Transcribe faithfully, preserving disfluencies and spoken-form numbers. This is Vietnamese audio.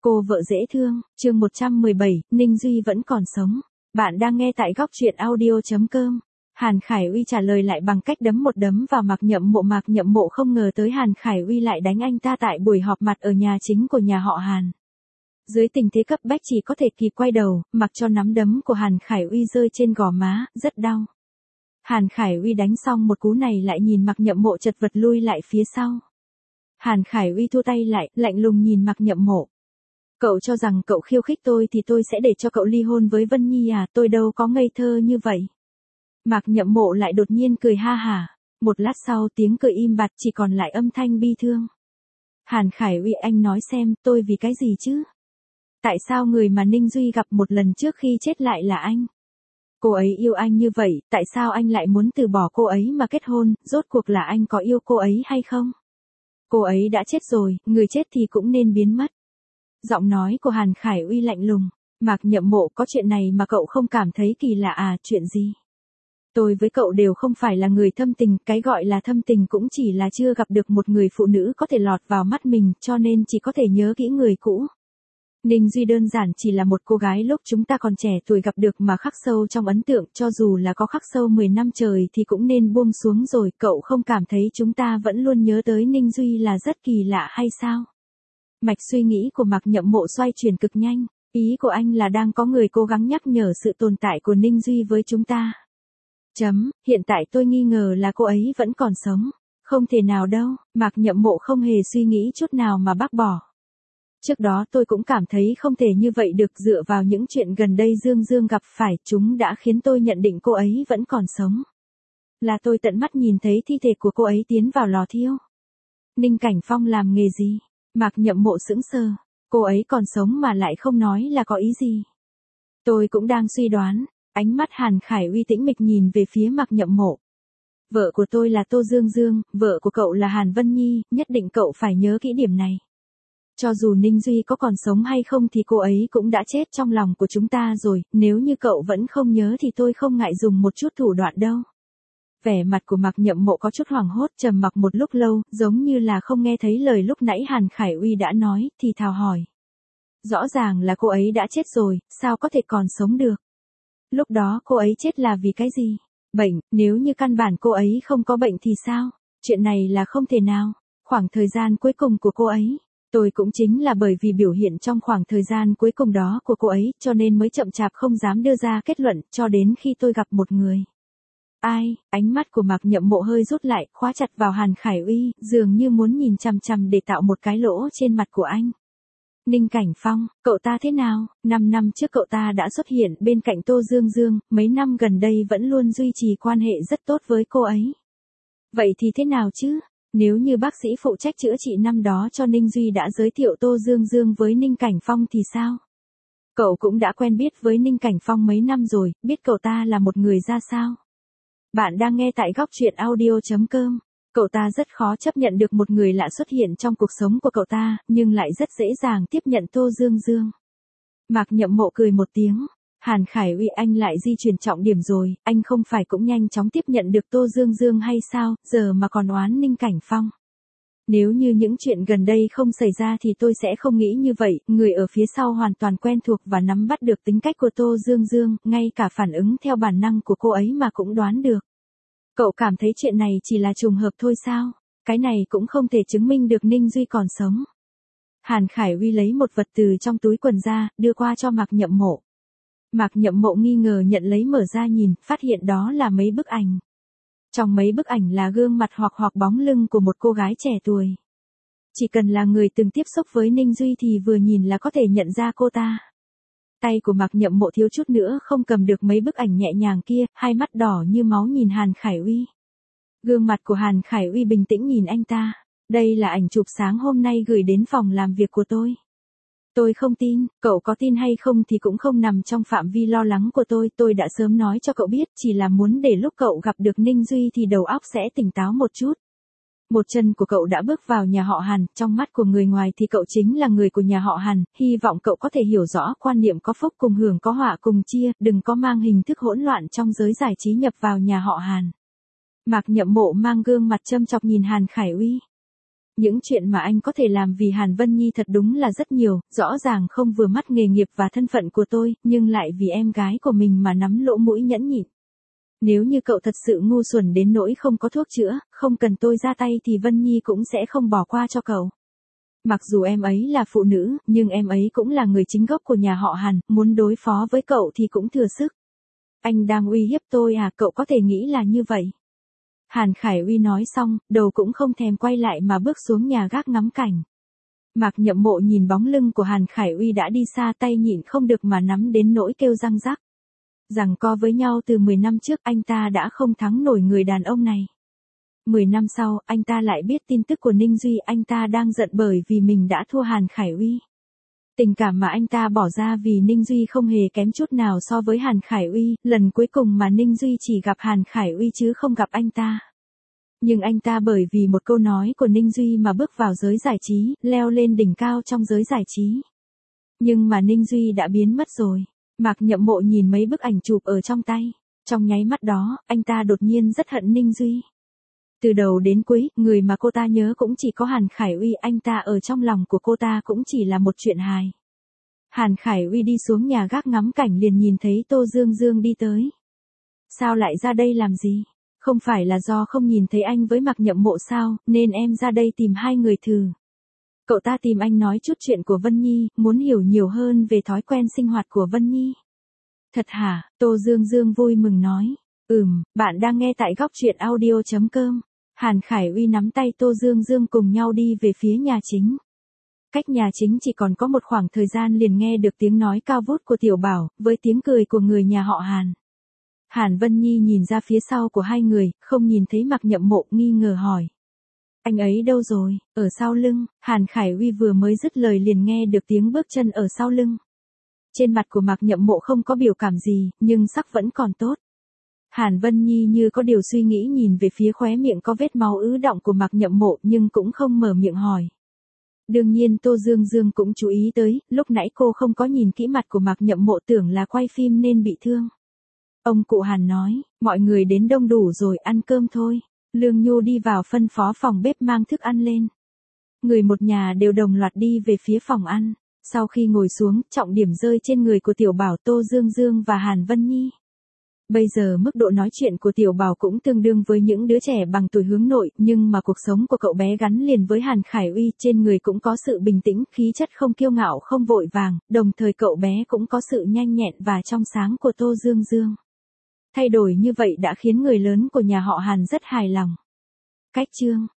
Cô vợ dễ thương, chương một trăm mười bảy, Ninh Duy vẫn còn sống. Bạn đang nghe tại góc truyện audio chấm com. Hàn Khải Uy trả lời lại bằng cách đấm một đấm vào Mạc Nhậm Mộ. Mạc Nhậm Mộ không ngờ tới Hàn Khải Uy lại đánh anh ta tại buổi họp mặt ở nhà chính của nhà họ Hàn. Dưới tình thế cấp bách chỉ có thể kịp quay đầu, mặc cho nắm đấm của Hàn Khải Uy rơi trên gò má, rất đau. Hàn Khải Uy đánh xong một cú này lại nhìn Mạc Nhậm Mộ chật vật lui lại phía sau. Hàn Khải Uy thu tay lại, lạnh lùng nhìn Mạc Nhậm Mộ. Cậu cho rằng cậu khiêu khích tôi thì tôi sẽ để cho cậu ly hôn với Vân Nhi à, tôi đâu có ngây thơ như vậy. Mạc Nhậm Mộ lại đột nhiên cười ha hả. Một lát sau tiếng cười im bặt chỉ còn lại âm thanh bi thương. Hàn Khải Uy, anh nói xem, tôi vì cái gì chứ? Tại sao người mà Ninh Duy gặp một lần trước khi chết lại là anh? Cô ấy yêu anh như vậy, tại sao anh lại muốn từ bỏ cô ấy mà kết hôn, rốt cuộc là anh có yêu cô ấy hay không? Cô ấy đã chết rồi, người chết thì cũng nên biến mất. Giọng nói của Hàn Khải Uy lạnh lùng. Mạc Nhậm Mộ, có chuyện này mà cậu không cảm thấy kỳ lạ à, chuyện gì? Tôi với cậu đều không phải là người thâm tình, cái gọi là thâm tình cũng chỉ là chưa gặp được một người phụ nữ có thể lọt vào mắt mình, cho nên chỉ có thể nhớ kỹ người cũ. Ninh Duy đơn giản chỉ là một cô gái lúc chúng ta còn trẻ tuổi gặp được mà khắc sâu trong ấn tượng, cho dù là có khắc sâu mười năm trời thì cũng nên buông xuống rồi, cậu không cảm thấy chúng ta vẫn luôn nhớ tới Ninh Duy là rất kỳ lạ hay sao? Mạch suy nghĩ của Mạc Nhậm Mộ xoay chuyển cực nhanh, ý của anh là đang có người cố gắng nhắc nhở sự tồn tại của Ninh Duy với chúng ta. Chấm, hiện tại tôi nghi ngờ là cô ấy vẫn còn sống. Không thể nào đâu, Mạc Nhậm Mộ không hề suy nghĩ chút nào mà bác bỏ. Trước đó tôi cũng cảm thấy không thể như vậy được, dựa vào những chuyện gần đây Dương Dương gặp phải, chúng đã khiến tôi nhận định cô ấy vẫn còn sống. Là tôi tận mắt nhìn thấy thi thể của cô ấy tiến vào lò thiêu. Ninh Cảnh Phong làm nghề gì? Mạc Nhậm Mộ sững sờ, cô ấy còn sống mà lại không nói là có ý gì? Tôi cũng đang suy đoán, ánh mắt Hàn Khải Uy tĩnh mịch nhìn về phía Mạc Nhậm Mộ. Vợ của tôi là Tô Dương Dương, vợ của cậu là Hàn Vân Nhi, nhất định cậu phải nhớ kỹ điểm này. Cho dù Ninh Duy có còn sống hay không thì cô ấy cũng đã chết trong lòng của chúng ta rồi, nếu như cậu vẫn không nhớ thì tôi không ngại dùng một chút thủ đoạn đâu. Vẻ mặt của Mạc Nhậm Mộ có chút hoảng hốt, trầm mặc một lúc lâu, giống như là không nghe thấy lời lúc nãy Hàn Khải Uy đã nói, thì thào hỏi. Rõ ràng là cô ấy đã chết rồi, sao có thể còn sống được? Lúc đó cô ấy chết là vì cái gì? Bệnh, nếu như căn bản cô ấy không có bệnh thì sao? Chuyện này là không thể nào. Khoảng thời gian cuối cùng của cô ấy, tôi cũng chính là bởi vì biểu hiện trong khoảng thời gian cuối cùng đó của cô ấy, cho nên mới chậm chạp không dám đưa ra kết luận, cho đến khi tôi gặp một người. Ai? Ánh mắt của Mạc Nhậm Mộ hơi rút lại, khóa chặt vào Hàn Khải Uy, dường như muốn nhìn chằm chằm để tạo một cái lỗ trên mặt của anh. Ninh Cảnh Phong, cậu ta thế nào? Năm năm trước cậu ta đã xuất hiện bên cạnh Tô Dương Dương, mấy năm gần đây vẫn luôn duy trì quan hệ rất tốt với cô ấy. Vậy thì thế nào chứ? Nếu như bác sĩ phụ trách chữa trị năm đó cho Ninh Duy đã giới thiệu Tô Dương Dương với Ninh Cảnh Phong thì sao? Cậu cũng đã quen biết với Ninh Cảnh Phong mấy năm rồi, biết cậu ta là một người ra sao? Bạn đang nghe tại góc truyện audio chấm com. Cậu ta rất khó chấp nhận được một người lạ xuất hiện trong cuộc sống của cậu ta, nhưng lại rất dễ dàng tiếp nhận Tô Dương Dương. Mạc Nhậm Mộ cười một tiếng. Hàn Khải Uy, anh lại di chuyển trọng điểm rồi, anh không phải cũng nhanh chóng tiếp nhận được Tô Dương Dương hay sao, giờ mà còn oán Ninh Cảnh Phong. Nếu như những chuyện gần đây không xảy ra thì tôi sẽ không nghĩ như vậy, người ở phía sau hoàn toàn quen thuộc và nắm bắt được tính cách của Tô Dương Dương, ngay cả phản ứng theo bản năng của cô ấy mà cũng đoán được. Cậu cảm thấy chuyện này chỉ là trùng hợp thôi sao? Cái này cũng không thể chứng minh được Ninh Duy còn sống. Hàn Khải Uy lấy một vật từ trong túi quần ra, đưa qua cho Mạc Nhậm Mộ. Mạc Nhậm Mộ nghi ngờ nhận lấy mở ra nhìn, phát hiện đó là mấy bức ảnh. Trong mấy bức ảnh là gương mặt hoặc hoặc bóng lưng của một cô gái trẻ tuổi. Chỉ cần là người từng tiếp xúc với Ninh Duy thì vừa nhìn là có thể nhận ra cô ta. Tay của Mạc Nhậm Mộ thiếu chút nữa không cầm được mấy bức ảnh nhẹ nhàng kia, hai mắt đỏ như máu nhìn Hàn Khải Uy. Gương mặt của Hàn Khải Uy bình tĩnh nhìn anh ta. Đây là ảnh chụp sáng hôm nay gửi đến phòng làm việc của tôi. Tôi không tin, cậu có tin hay không thì cũng không nằm trong phạm vi lo lắng của tôi, tôi đã sớm nói cho cậu biết, chỉ là muốn để lúc cậu gặp được Ninh Duy thì đầu óc sẽ tỉnh táo một chút. Một chân của cậu đã bước vào nhà họ Hàn, trong mắt của người ngoài thì cậu chính là người của nhà họ Hàn, hy vọng cậu có thể hiểu rõ quan niệm có phúc cùng hưởng có họa cùng chia, đừng có mang hình thức hỗn loạn trong giới giải trí nhập vào nhà họ Hàn. Mạc Nhậm Mộ mang gương mặt châm chọc nhìn Hàn Khải Uy. Những chuyện mà anh có thể làm vì Hàn Vân Nhi thật đúng là rất nhiều, rõ ràng không vừa mắt nghề nghiệp và thân phận của tôi, nhưng lại vì em gái của mình mà nắm lỗ mũi nhẫn nhịn. Nếu như cậu thật sự ngu xuẩn đến nỗi không có thuốc chữa, không cần tôi ra tay thì Vân Nhi cũng sẽ không bỏ qua cho cậu. Mặc dù em ấy là phụ nữ, nhưng em ấy cũng là người chính gốc của nhà họ Hàn, muốn đối phó với cậu thì cũng thừa sức. Anh đang uy hiếp tôi à, cậu có thể nghĩ là như vậy. Hàn Khải Uy nói xong, đầu cũng không thèm quay lại mà bước xuống nhà gác ngắm cảnh. Mạc Nhậm Mộ nhìn bóng lưng của Hàn Khải Uy đã đi xa, tay nhịn không được mà nắm đến nỗi kêu răng rắc. Giằng co với nhau từ mười năm trước, anh ta đã không thắng nổi người đàn ông này. mười năm sau, anh ta lại biết tin tức của Ninh Duy, anh ta đang giận bởi vì mình đã thua Hàn Khải Uy. Tình cảm mà anh ta bỏ ra vì Ninh Duy không hề kém chút nào so với Hàn Khải Uy, lần cuối cùng mà Ninh Duy chỉ gặp Hàn Khải Uy chứ không gặp anh ta. Nhưng anh ta bởi vì một câu nói của Ninh Duy mà bước vào giới giải trí, leo lên đỉnh cao trong giới giải trí. Nhưng mà Ninh Duy đã biến mất rồi. Mạc Nhậm Mộ nhìn mấy bức ảnh chụp ở trong tay. Trong nháy mắt đó, anh ta đột nhiên rất hận Ninh Duy. Từ đầu đến cuối, người mà cô ta nhớ cũng chỉ có Hàn Khải Uy, anh ta ở trong lòng của cô ta cũng chỉ là một chuyện hài. Hàn Khải Uy đi xuống nhà gác ngắm cảnh liền nhìn thấy Tô Dương Dương đi tới. Sao lại ra đây làm gì? Không phải là do không nhìn thấy anh với Mạc Nhậm Mộ sao, nên em ra đây tìm hai người thử. Cậu ta tìm anh nói chút chuyện của Vân Nhi, muốn hiểu nhiều hơn về thói quen sinh hoạt của Vân Nhi. Thật hả? Tô Dương Dương vui mừng nói. Ừm, bạn đang nghe tại góc truyện audio chấm com. Hàn Khải Uy nắm tay Tô Dương Dương cùng nhau đi về phía nhà chính. Cách nhà chính chỉ còn có một khoảng thời gian liền nghe được tiếng nói cao vút của Tiểu Bảo, với tiếng cười của người nhà họ Hàn. Hàn Vân Nhi nhìn ra phía sau của hai người, không nhìn thấy Mạc Nhậm Mộ, nghi ngờ hỏi. Anh ấy đâu rồi? Ở sau lưng. Hàn Khải Uy vừa mới dứt lời liền nghe được tiếng bước chân ở sau lưng. Trên mặt của Mạc Nhậm Mộ không có biểu cảm gì, nhưng sắc vẫn còn tốt. Hàn Vân Nhi như có điều suy nghĩ nhìn về phía khóe miệng có vết máu ứ đọng của Mạc Nhậm Mộ nhưng cũng không mở miệng hỏi. Đương nhiên Tô Dương Dương cũng chú ý tới, lúc nãy cô không có nhìn kỹ mặt của Mạc Nhậm Mộ, tưởng là quay phim nên bị thương. Ông cụ Hàn nói, mọi người đến đông đủ rồi, ăn cơm thôi. Lương Nhu đi vào phân phó phòng bếp mang thức ăn lên. Người một nhà đều đồng loạt đi về phía phòng ăn. Sau khi ngồi xuống, trọng điểm rơi trên người của Tiểu Bảo, Tô Dương Dương và Hàn Vân Nhi. Bây giờ mức độ nói chuyện của Tiểu Bảo cũng tương đương với những đứa trẻ bằng tuổi hướng nội, nhưng mà cuộc sống của cậu bé gắn liền với Hàn Khải Uy, trên người cũng có sự bình tĩnh, khí chất không kiêu ngạo không vội vàng, đồng thời cậu bé cũng có sự nhanh nhẹn và trong sáng của Tô Dương Dương. Thay đổi như vậy đã khiến người lớn của nhà họ Hàn rất hài lòng. Cách chương